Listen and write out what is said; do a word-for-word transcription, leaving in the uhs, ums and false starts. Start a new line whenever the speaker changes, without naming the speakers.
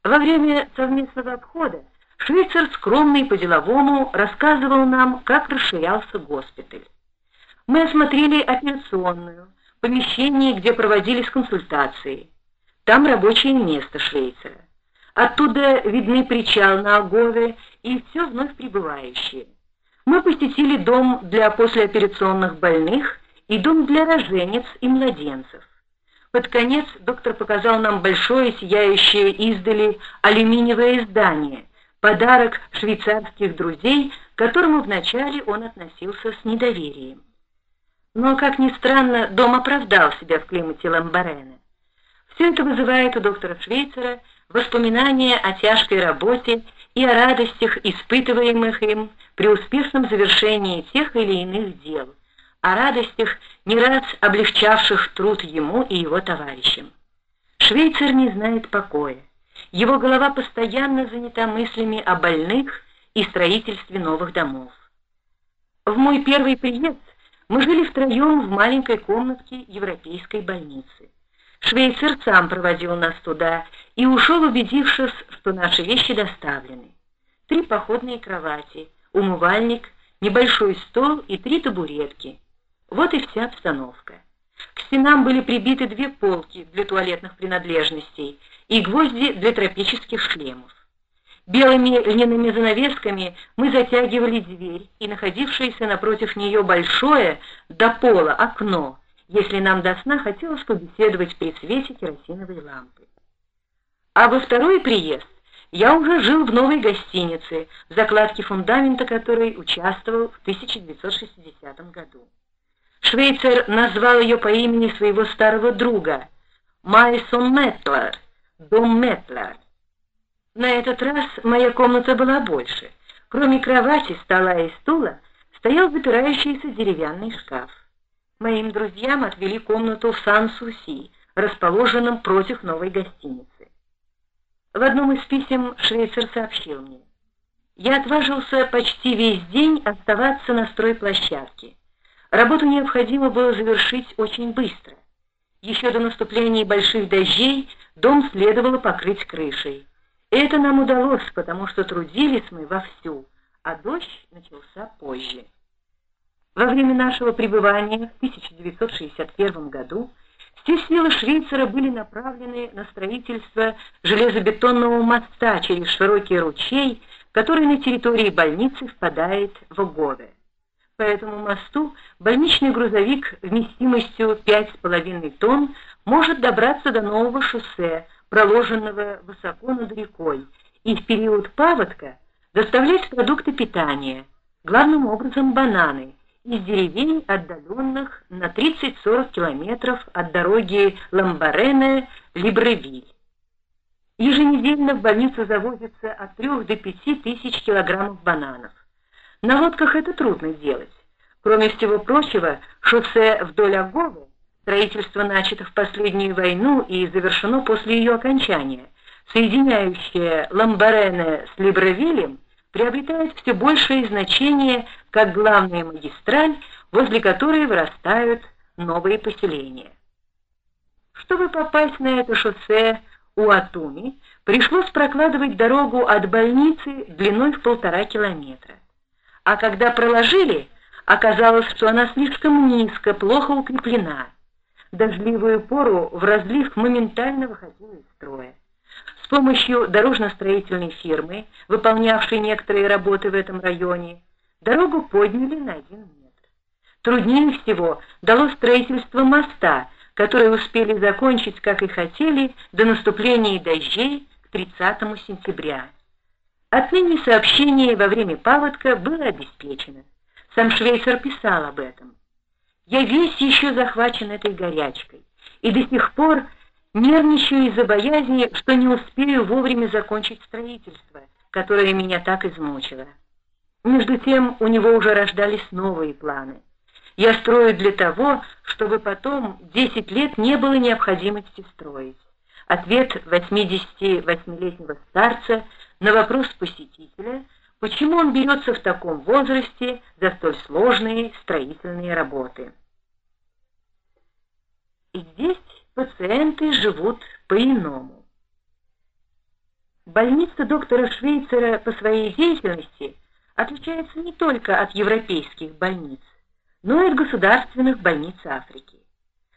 Во время совместного обхода швейцар скромно и по-деловому рассказывал нам, как расширялся госпиталь. Мы осмотрели операционную, помещение, где проводились консультации. Там рабочее место швейцара. Оттуда видны причал на Огове и все вновь прибывающие. Мы посетили дом для послеоперационных больных и дом для роженец и младенцев. Под конец доктор показал нам большое сияющее издали алюминиевое здание, подарок швейцарских друзей, к которому вначале он относился с недоверием. Но, как ни странно, дом оправдал себя в климате Ламбарене. Все это вызывает у доктора Швейцара воспоминания о тяжкой работе и о радостях, испытываемых им при успешном завершении тех или иных дел, о радостях, не раз облегчавших труд ему и его товарищам. Швейцар не знает покоя. Его голова постоянно занята мыслями о больных и строительстве новых домов. В мой первый приезд мы жили втроем в маленькой комнатке европейской больницы. Швейцар сам проводил нас туда и ушел, убедившись, что наши вещи доставлены. Три походные кровати, умывальник, небольшой стол и три табуретки. Вот и вся обстановка. К стенам были прибиты две полки для туалетных принадлежностей и гвозди для тропических шлемов. Белыми льняными занавесками мы затягивали дверь и находившееся напротив нее большое до пола окно, если нам до сна хотелось побеседовать при свете керосиновой лампы. А во второй приезд я уже жил в новой гостинице, в закладке фундамента которой участвовал в тысяча девятьсот шестидесятом году. Швейцар назвал ее по имени своего старого друга Майсон Меттлер, дом Меттлер. На этот раз моя комната была больше. Кроме кровати, стола и стула стоял запирающийся деревянный шкаф. Моим друзьям отвели комнату в Сан-Суси, расположенном против новой гостиницы. В одном из писем швейцар сообщил мне: «Я отважился почти весь день оставаться на стройплощадке. Работу необходимо было завершить очень быстро. Еще до наступления больших дождей дом следовало покрыть крышей. Это нам удалось, потому что трудились мы вовсю, а дождь начался позже». Во время нашего пребывания в тысяча девятьсот шестьдесят первом году все силы швейцара были направлены на строительство железобетонного моста через широкий ручей, который на территории больницы впадает в Огове. По этому мосту больничный грузовик вместимостью пять с половиной тонн может добраться до нового шоссе, проложенного высоко над рекой, и в период паводка доставлять продукты питания, главным образом бананы, из деревень, отдаленных на тридцать-сорок километров от дороги Ламбарене-Либревиль. Еженедельно в больницу завозится от трех до пяти тысяч килограммов бананов. На лодках это трудно делать. Кроме всего прочего, шоссе вдоль Оговы, строительство начато в последнюю войну и завершено после ее окончания, соединяющее Ламбарене с Либревилем, приобретает все большее значение как главная магистраль, возле которой вырастают новые поселения. Чтобы попасть на это шоссе Уатуми, пришлось прокладывать дорогу от больницы длиной в полтора километра. А когда проложили, оказалось, что она слишком низко, плохо укреплена. В дождливую пору в разлив моментально выходила из строя. С помощью дорожно-строительной фирмы, выполнявшей некоторые работы в этом районе, дорогу подняли на один метр. Труднее всего дало строительство моста, который успели закончить, как и хотели, до наступления дождей к тридцатому сентября. Отныне сообщение во время паводка было обеспечено. Сам швейцар писал об этом. «Я весь еще захвачен этой горячкой, и до сих пор нервничаю из-за боязни, что не успею вовремя закончить строительство, которое меня так измучило». Между тем у него уже рождались новые планы. «Я строю для того, чтобы потом десять лет не было необходимости строить». Ответ восьмидесятивосьмилетнего старца на вопрос посетителя, почему он берется в таком возрасте за столь сложные строительные работы. И здесь пациенты живут по-иному. Больница доктора Швейцера по своей деятельности отличается не только от европейских больниц, но и от государственных больниц Африки.